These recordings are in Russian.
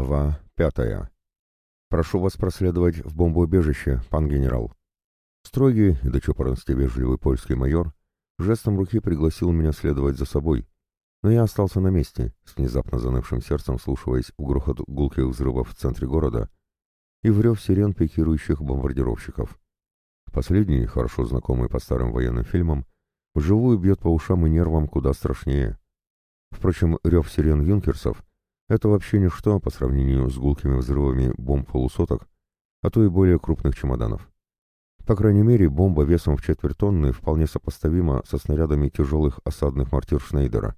Глава 5. «Прошу вас проследовать в бомбоубежище, пан генерал». Строгий и до чопорности вежливый польский майор жестом руки пригласил меня следовать за собой, но я остался на месте, с внезапно занывшим сердцем вслушиваясь в грохот гулких взрывов в центре города и в рев сирен пикирующих бомбардировщиков. Последний, хорошо знакомый по старым военным фильмам, вживую бьет по ушам и нервам куда страшнее. Впрочем, рев сирен юнкерсов — это вообще ничто по сравнению с гулкими взрывами бомб полусоток, а то и более крупных чемоданов. По крайней мере, бомба весом в четверть тонны вполне сопоставима со снарядами тяжелых осадных мортир Шнейдера.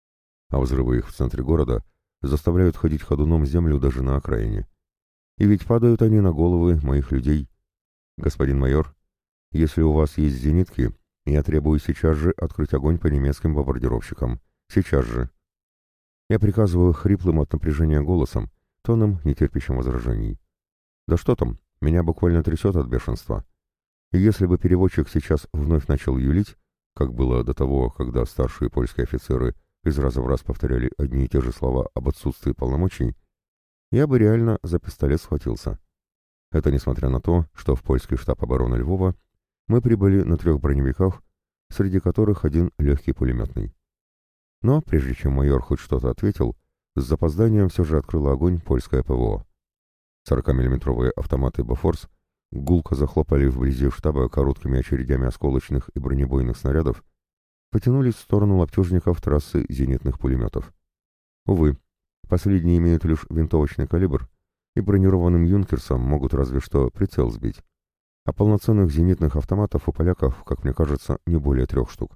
А взрывы их в центре города заставляют ходить ходуном землю даже на окраине. И ведь падают они на головы моих людей. Господин майор, если у вас есть зенитки, я требую сейчас же открыть огонь по немецким бомбардировщикам. Сейчас же. Я приказываю хриплым от напряжения голосом, тоном, нетерпящим возражений. Да что там, меня буквально трясет от бешенства. И если бы переводчик сейчас вновь начал юлить, как было до того, когда старшие польские офицеры из раза в раз повторяли одни и те же слова об отсутствии полномочий, я бы реально за пистолет схватился. Это несмотря на то, что в польский штаб обороны Львова мы прибыли на 3 броневиках, среди которых один легкий пулеметный. Но, прежде чем майор хоть что-то ответил, с запозданием все же открыло огонь польское ПВО. 40-миллиметровые автоматы «Бофорс» гулко захлопали вблизи штаба короткими очередями осколочных и бронебойных снарядов, потянулись в сторону лаптежников трассы зенитных пулеметов. Увы, последние имеют лишь винтовочный калибр, и бронированным юнкерсам могут разве что прицел сбить. А полноценных зенитных автоматов у поляков, как мне кажется, не более 3 штук.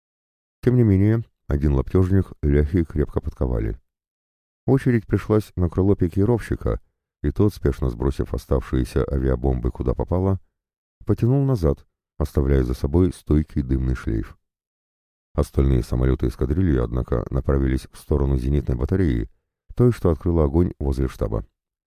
Тем не менее, один лаптежник ляхи крепко подковали. Очередь пришлась на крыло пикировщика, и тот, спешно сбросив оставшиеся авиабомбы куда попало, потянул назад, оставляя за собой стойкий дымный шлейф. Остальные самолеты эскадрильи, однако, направились в сторону зенитной батареи, той, что открыла огонь возле штаба.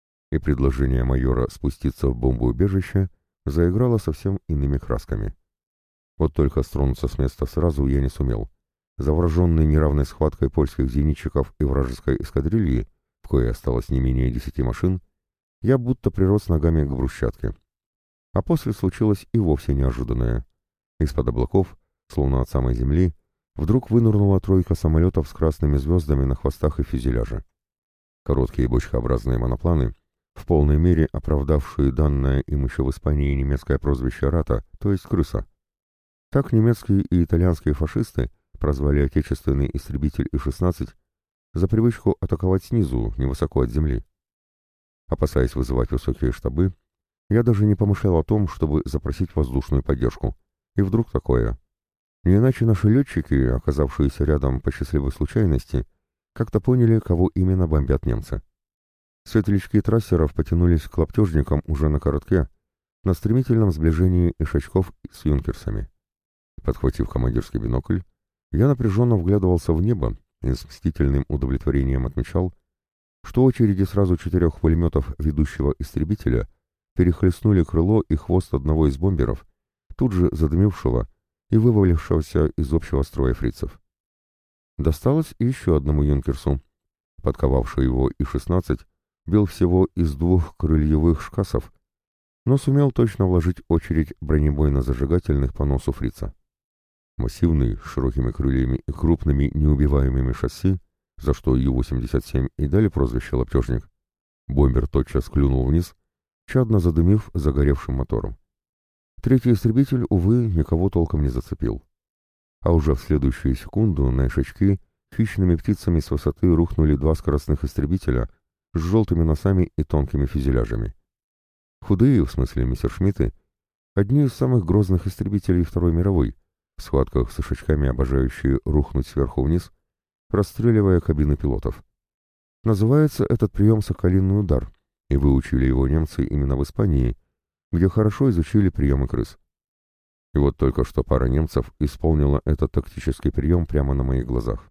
И предложение майора спуститься в бомбоубежище заиграло совсем иными красками. Вот только стронуться с места сразу я не сумел. Завороженный неравной схваткой польских зенитчиков и вражеской эскадрильи, в коей осталось не менее 10 машин, я будто прирос ногами к брусчатке. А после случилось и вовсе неожиданное. Из-под облаков, словно от самой земли, вдруг вынырнула 3 самолетов с красными звездами на хвостах и фюзеляже. Короткие бочкообразные монопланы, в полной мере оправдавшие данное им еще в Испании немецкое прозвище «Рата», то есть «крыса». Так немецкие и итальянские фашисты прозвали отечественный истребитель И-16 за привычку атаковать снизу, невысоко от земли. Опасаясь вызывать высокие штабы, я даже не помышлял о том, чтобы запросить воздушную поддержку. И вдруг такое. Не иначе наши летчики, оказавшиеся рядом по счастливой случайности, как-то поняли, кого именно бомбят немцы. Светлячки трассеров потянулись к лаптежникам уже на коротке, на стремительном сближении ишачков с юнкерсами. Подхватив командирский бинокль, я напряженно вглядывался в небо и с мстительным удовлетворением отмечал, что очереди сразу 4 пулеметов ведущего истребителя перехлестнули крыло и хвост одного из бомберов, тут же задымившего и вывалившегося из общего строя фрицев. Досталось и еще одному юнкерсу. Подковавший его И-16 бил всего из 2 крыльевых шкасов, но сумел точно вложить очередь бронебойно-зажигательных по носу фрица. Массивный, с широкими крыльями и крупными неубиваемыми шасси, за что Ю-87 и дали прозвище «Лаптежник», бомбер тотчас клюнул вниз, чадно задымив загоревшим мотором. 3-й истребитель, увы, никого толком не зацепил. А уже в следующую секунду на ишачки хищными птицами с высоты рухнули 2 скоростных истребителя с желтыми носами и тонкими фюзеляжами. Худые, в смысле мессершмитты, одни из самых грозных истребителей Второй мировой, в схватках с ишачками обожающие рухнуть сверху вниз, расстреливая кабины пилотов. Называется этот прием «Соколиный удар», и выучили его немцы именно в Испании, где хорошо изучили приемы крыс. И вот только что пара немцев исполнила этот тактический прием прямо на моих глазах.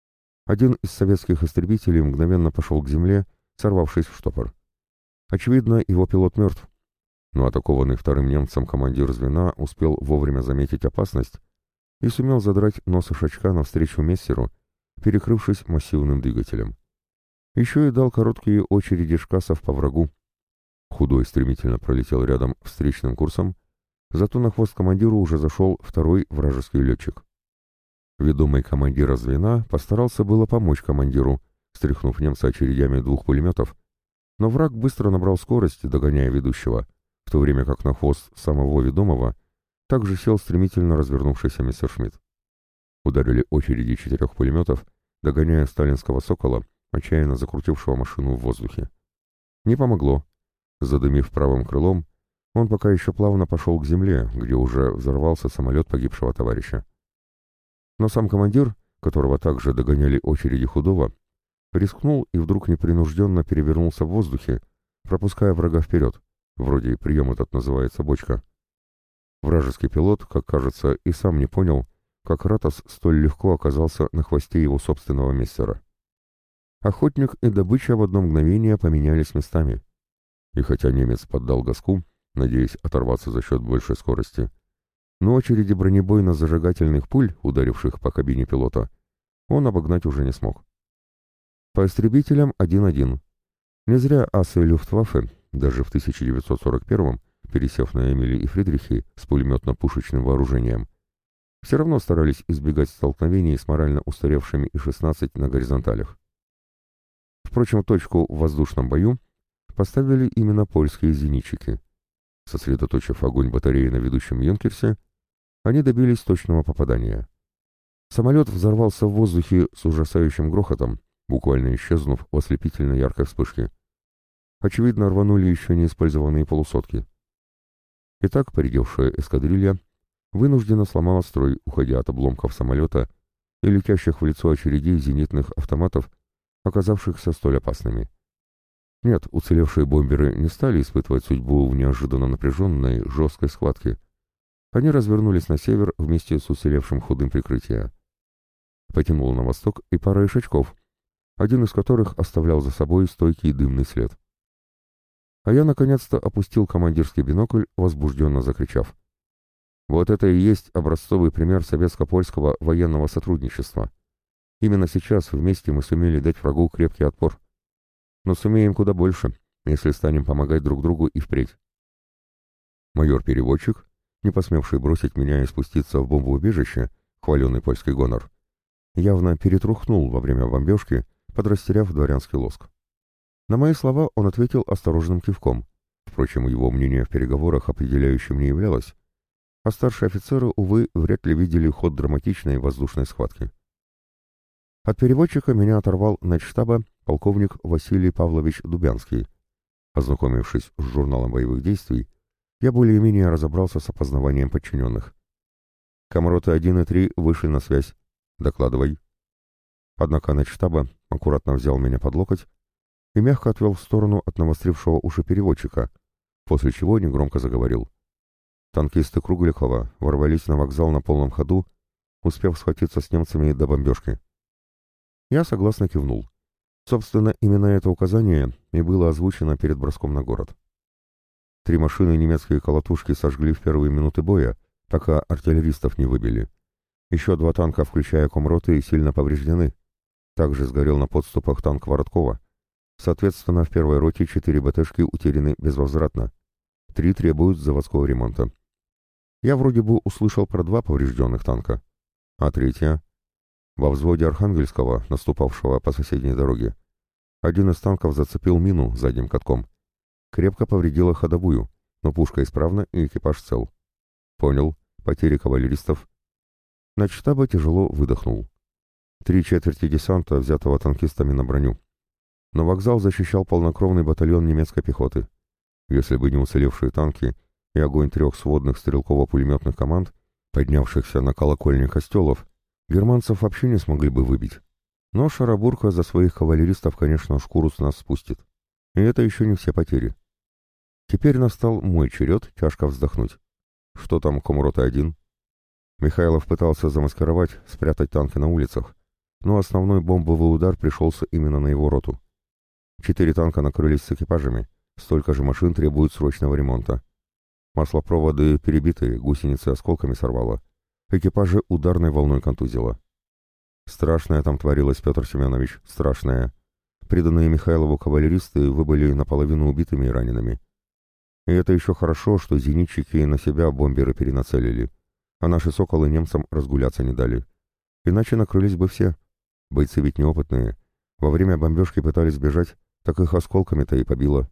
Один из советских истребителей мгновенно пошел к земле, сорвавшись в штопор. Очевидно, его пилот мертв, но атакованный 2-м немцем командир звена успел вовремя заметить опасность и сумел задрать нос ишачка навстречу мессеру, перекрывшись массивным двигателем. Еще и дал короткие очереди шкасов по врагу. Худой стремительно пролетел рядом встречным курсом, зато на хвост командиру уже зашел второй вражеский летчик. Ведомый командира звена постарался было помочь командиру, стряхнув немца очередями 2 пулеметов, но враг быстро набрал скорость, догоняя ведущего, в то время как на хвост самого ведомого также сел стремительно развернувшийся мессершмитт. Ударили очереди 4 пулеметов, догоняя сталинского «Сокола», отчаянно закрутившего машину в воздухе. Не помогло. Задымив правым крылом, он пока еще плавно пошел к земле, где уже взорвался самолет погибшего товарища. Но сам командир, которого также догоняли очереди Худого, рискнул и вдруг непринужденно перевернулся в воздухе, пропуская врага вперед. Вроде прием этот называется «бочка». Вражеский пилот, как кажется, и сам не понял, как Ратос столь легко оказался на хвосте его собственного мессера. Охотник и добыча в одно мгновение поменялись местами. И хотя немец поддал газку, надеясь оторваться за счет большей скорости, но очереди бронебойно-зажигательных пуль, ударивших по кабине пилота, он обогнать уже не смог. По истребителям 1-1. Не зря асы Люфтваффе, даже в 1941-м, пересев на Эмили и Фридрихи с пулеметно-пушечным вооружением, все равно старались избегать столкновений с морально устаревшими И-16 на горизонталях. Впрочем, точку в воздушном бою поставили именно польские зенитчики. Сосредоточив огонь батареи на ведущем Юнкерсе, они добились точного попадания. Самолет взорвался в воздухе с ужасающим грохотом, буквально исчезнув в ослепительно яркой вспышке. Очевидно, рванули еще не использованные полусотки. Итак, поредевшая эскадрилья вынужденно сломала строй, уходя от обломков самолета и летящих в лицо очередей зенитных автоматов, оказавшихся столь опасными. Нет, уцелевшие бомберы не стали испытывать судьбу в неожиданно напряженной, жесткой схватке. Они развернулись на север вместе с уцелевшим Худым прикрытия. Потянуло на восток и пара ишачков, один из которых оставлял за собой стойкий дымный след. А я наконец-то опустил командирский бинокль, возбужденно закричав: «Вот это и есть образцовый пример советско-польского военного сотрудничества. Именно сейчас вместе мы сумели дать врагу крепкий отпор. Но сумеем куда больше, если станем помогать друг другу и впредь». Майор-переводчик, не посмевший бросить меня и спуститься в бомбоубежище, хваленый польский гонор, явно перетрухнул во время бомбежки, подрастеряв дворянский лоск. На мои слова он ответил осторожным кивком. Впрочем, его мнение в переговорах определяющим не являлось, а старшие офицеры, увы, вряд ли видели ход драматичной воздушной схватки. От переводчика меня оторвал начштаба полковник Василий Павлович Дубянский. Ознакомившись с журналом боевых действий, я более-менее разобрался с опознаванием подчиненных. «Комроты 1 и 3 вышли на связь. Докладывай». Однако начштаба аккуратно взял меня под локоть и мягко отвел в сторону от навострившего уши переводчика, после чего негромко заговорил. Танкисты Кругликова ворвались на вокзал на полном ходу, успев схватиться с немцами до бомбежки. Я согласно кивнул. Собственно, именно это указание и было озвучено перед броском на город. 3 машины немецкие колотушки сожгли в первые минуты боя, пока артиллеристов не выбили. Еще 2 танка, включая комроты, сильно повреждены. Также сгорел на подступах танк Вороткова. Соответственно, в первой роте 4 БТшки утеряны безвозвратно. 3 требуют заводского ремонта. Я вроде бы услышал про 2 поврежденных танка. А 3-я? Во взводе Архангельского, наступавшего по соседней дороге, один из танков зацепил мину задним катком. Крепко повредила ходовую, но пушка исправна и экипаж цел. Понял. Потери кавалеристов. Начштаба тяжело выдохнул. 3/4 десанта, взятого танкистами на броню. Но вокзал защищал полнокровный батальон немецкой пехоты. Если бы не уцелевшие танки и огонь 3 сводных стрелково-пулеметных команд, поднявшихся на колокольни костелов, германцев вообще не смогли бы выбить. Но Шарабурка за своих кавалеристов, конечно, шкуру с нас спустит. И это еще не все потери. Теперь настал мой черед тяжко вздохнуть. Что там, комрота-1? Михайлов пытался замаскировать, спрятать танки на улицах, но основной бомбовый удар пришелся именно на его роту. 4 танка накрылись с экипажами, столько же машин требуют срочного ремонта. Маслопроводы перебиты, гусеницы осколками сорвало. Экипажи ударной волной контузило. Страшное там творилось, Петр Семенович, страшное. Приданные Михайлову кавалеристы выбыли наполовину убитыми и ранеными. И это еще хорошо, что зенитчики на себя бомберы перенацелили, а наши «Соколы» немцам разгуляться не дали. Иначе накрылись бы все. Бойцы ведь неопытные. Во время бомбежки пытались бежать, так их осколками-то и побило.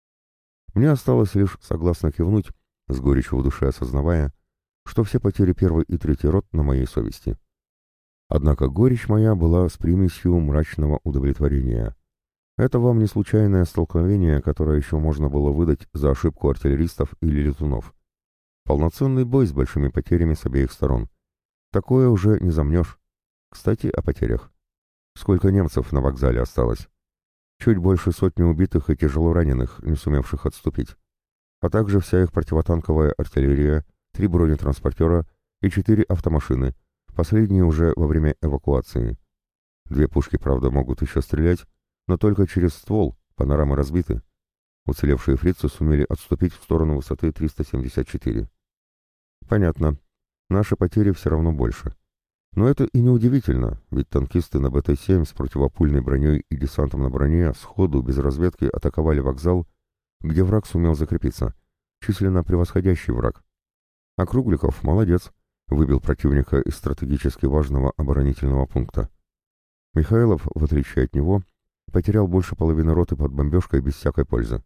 Мне осталось лишь согласно кивнуть, с горечью в душе осознавая, что все потери 1 и 3 рот на моей совести. Однако горечь моя была с примесью мрачного удовлетворения. Это вам не случайное столкновение, которое еще можно было выдать за ошибку артиллеристов или летунов. Полноценный бой с большими потерями с обеих сторон. Такое уже не замнешь. Кстати, о потерях. Сколько немцев на вокзале осталось? Чуть больше 100 убитых и тяжело раненых, не сумевших отступить. А также вся их противотанковая артиллерия, 3 бронетранспортера и 4 автомашины, последние уже во время эвакуации. 2 пушки, правда, могут еще стрелять, но только через ствол, панорамы разбиты. Уцелевшие фрицы сумели отступить в сторону высоты 374. Понятно. Наши потери все равно больше. Но это и не удивительно, ведь танкисты на БТ-7 с противопульной броней и десантом на броне сходу, без разведки, атаковали вокзал, где враг сумел закрепиться, численно превосходящий враг. А Кругликов молодец, выбил противника из стратегически важного оборонительного пункта. Михайлов, в отличие от него, потерял больше половины роты под бомбежкой без всякой пользы.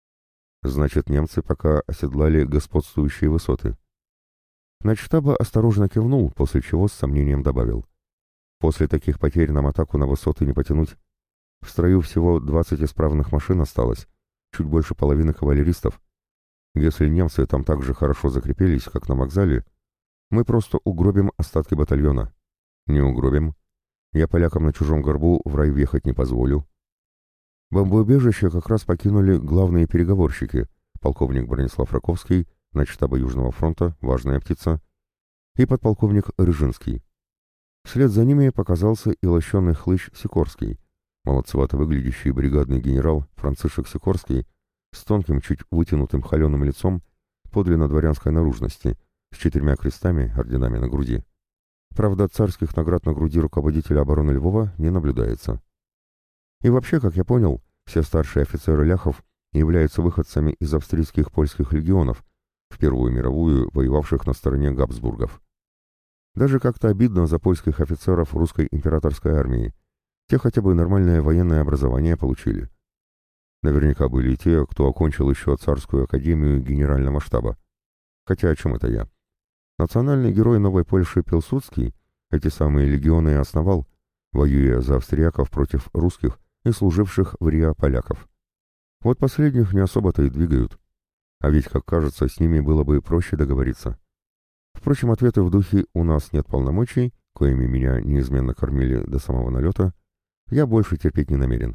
Значит, немцы пока оседлали господствующие высоты. Начштаба осторожно кивнул, после чего с сомнением добавил. После таких потерь нам атаку на высоты не потянуть. В строю всего 20 исправных машин осталось, чуть больше половины кавалеристов. Если немцы там так же хорошо закрепились, как на вокзале, мы просто угробим остатки батальона. Не угробим. Я полякам на чужом горбу в рай въехать не позволю. Бомбоубежище как раз покинули главные переговорщики, полковник Бронислав Раковский, начштаба Южного фронта, важная птица, и подполковник Рыжинский. Вслед за ними показался и лощеный хлыщ Сикорский, молодцевато выглядящий бригадный генерал Францишек Сикорский, с тонким, чуть вытянутым холеным лицом, подлинно дворянской наружности, с 4 крестами, орденами на груди. Правда, царских наград на груди руководителя обороны Львова не наблюдается. И вообще, как я понял, все старшие офицеры ляхов являются выходцами из австрийских польских легионов, в Первую мировую воевавших на стороне Габсбургов. Даже как-то обидно за польских офицеров русской императорской армии. Те хотя бы нормальное военное образование получили. Наверняка были и те, кто окончил еще царскую академию генерального штаба. Хотя о чем это я? Национальный герой Новой Польши Пилсудский эти самые легионы и основал, воюя за австрияков против русских и служивших в РИА поляков. Вот последних не особо-то и двигают. А ведь, как кажется, с ними было бы проще договориться. Впрочем, ответы в духе «у нас нет полномочий», коими меня неизменно кормили до самого налета, я больше терпеть не намерен.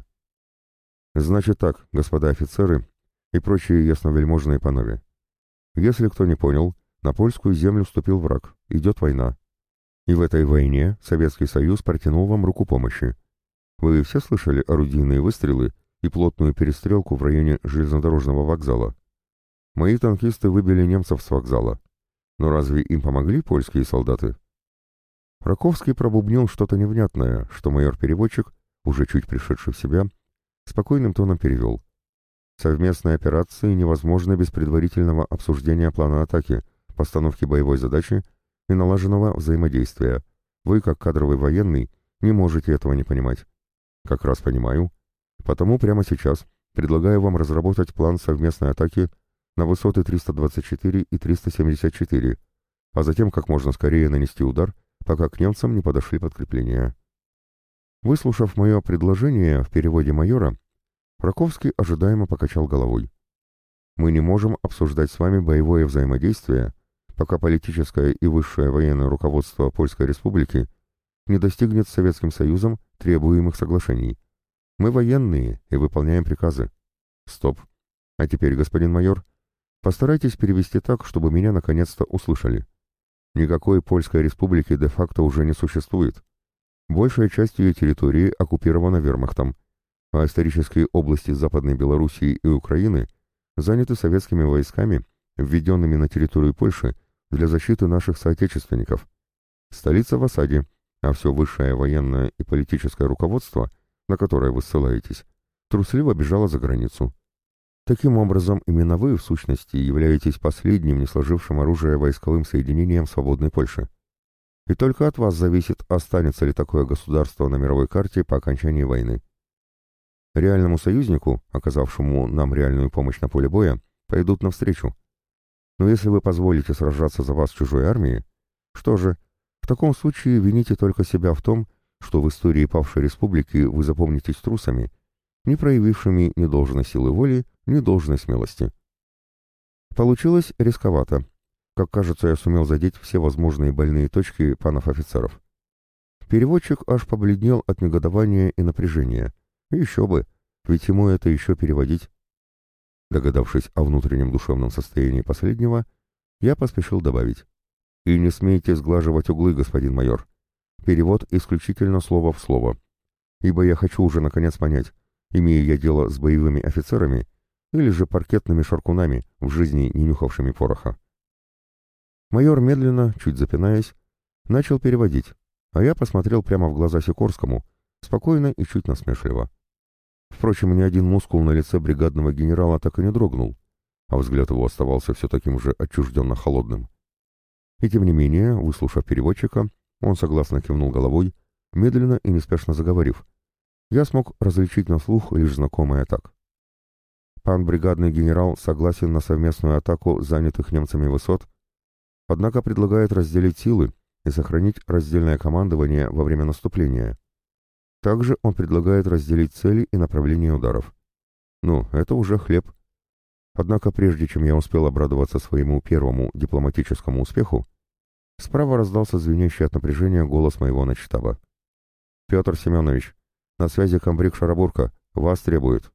Значит так, господа офицеры и прочие ясновельможные панове. Если кто не понял, на польскую землю вступил враг, идет война. И в этой войне Советский Союз протянул вам руку помощи. Вы все слышали орудийные выстрелы и плотную перестрелку в районе железнодорожного вокзала? Мои танкисты выбили немцев с вокзала. Но разве им помогли польские солдаты? Раковский пробубнил что-то невнятное, что майор-переводчик, уже чуть пришедший в себя, спокойным тоном перевел. Совместные операции невозможны без предварительного обсуждения плана атаки, постановки боевой задачи и налаженного взаимодействия. Вы, как кадровый военный, не можете этого не понимать. Как раз понимаю. Потому прямо сейчас предлагаю вам разработать план совместной атаки на высоты 324 и 374, а затем как можно скорее нанести удар, пока к немцам не подошли подкрепления. Выслушав мое предложение в переводе майора, Раковский ожидаемо покачал головой. Мы не можем обсуждать с вами боевое взаимодействие, пока политическое и высшее военное руководство Польской Республики не достигнет с Советским Союзом требуемых соглашений. Мы военные и выполняем приказы. Стоп. А теперь, господин майор, постарайтесь перевести так, чтобы меня наконец-то услышали. Никакой Польской Республики де-факто уже не существует. Большая часть ее территории оккупирована вермахтом, а исторические области Западной Белоруссии и Украины заняты советскими войсками, введенными на территорию Польши для защиты наших соотечественников. Столица в осаде, а все высшее военное и политическое руководство, на которое вы ссылаетесь, трусливо бежала за границу. Таким образом, именно вы, в сущности, являетесь последним не сложившим оружие войсковым соединением свободной Польши. И только от вас зависит, останется ли такое государство на мировой карте по окончании войны. Реальному союзнику, оказавшему нам реальную помощь на поле боя, пойдут навстречу. Но если вы позволите сражаться за вас чужой армии, что же, в таком случае вините только себя в том, что в истории павшей республики вы запомнитесь трусами, не проявившими ни должной силы воли, ни должной смелости. Получилось рисковато. Как кажется, я сумел задеть все возможные больные точки панов-офицеров. Переводчик аж побледнел от негодования и напряжения. И еще бы, ведь ему это еще переводить. Догадавшись о внутреннем душевном состоянии последнего, я поспешил добавить. «И не смейте сглаживать углы, господин майор. Перевод исключительно слово в слово. Ибо я хочу уже наконец понять, имею я дело с боевыми офицерами или же паркетными шаркунами, в жизни не нюхавшими пороха». Майор медленно, чуть запинаясь, начал переводить, а я посмотрел прямо в глаза Сикорскому, спокойно и чуть насмешливо. Впрочем, ни один мускул на лице бригадного генерала так и не дрогнул, а взгляд его оставался все таким же отчужденно холодным. И тем не менее, выслушав переводчика, он согласно кивнул головой, медленно и неспешно заговорив. Я смог различить на слух лишь знакомое так. Пан бригадный генерал согласен на совместную атаку занятых немцами высот, однако предлагает разделить силы и сохранить раздельное командование во время наступления. Также он предлагает разделить цели и направления ударов. Ну, это уже хлеб. Однако прежде чем я успел обрадоваться своему первому дипломатическому успеху, справа раздался звенящий от напряжения голос моего начштаба. «Петр Семенович, на связи комбриг Шарабурка, вас требует».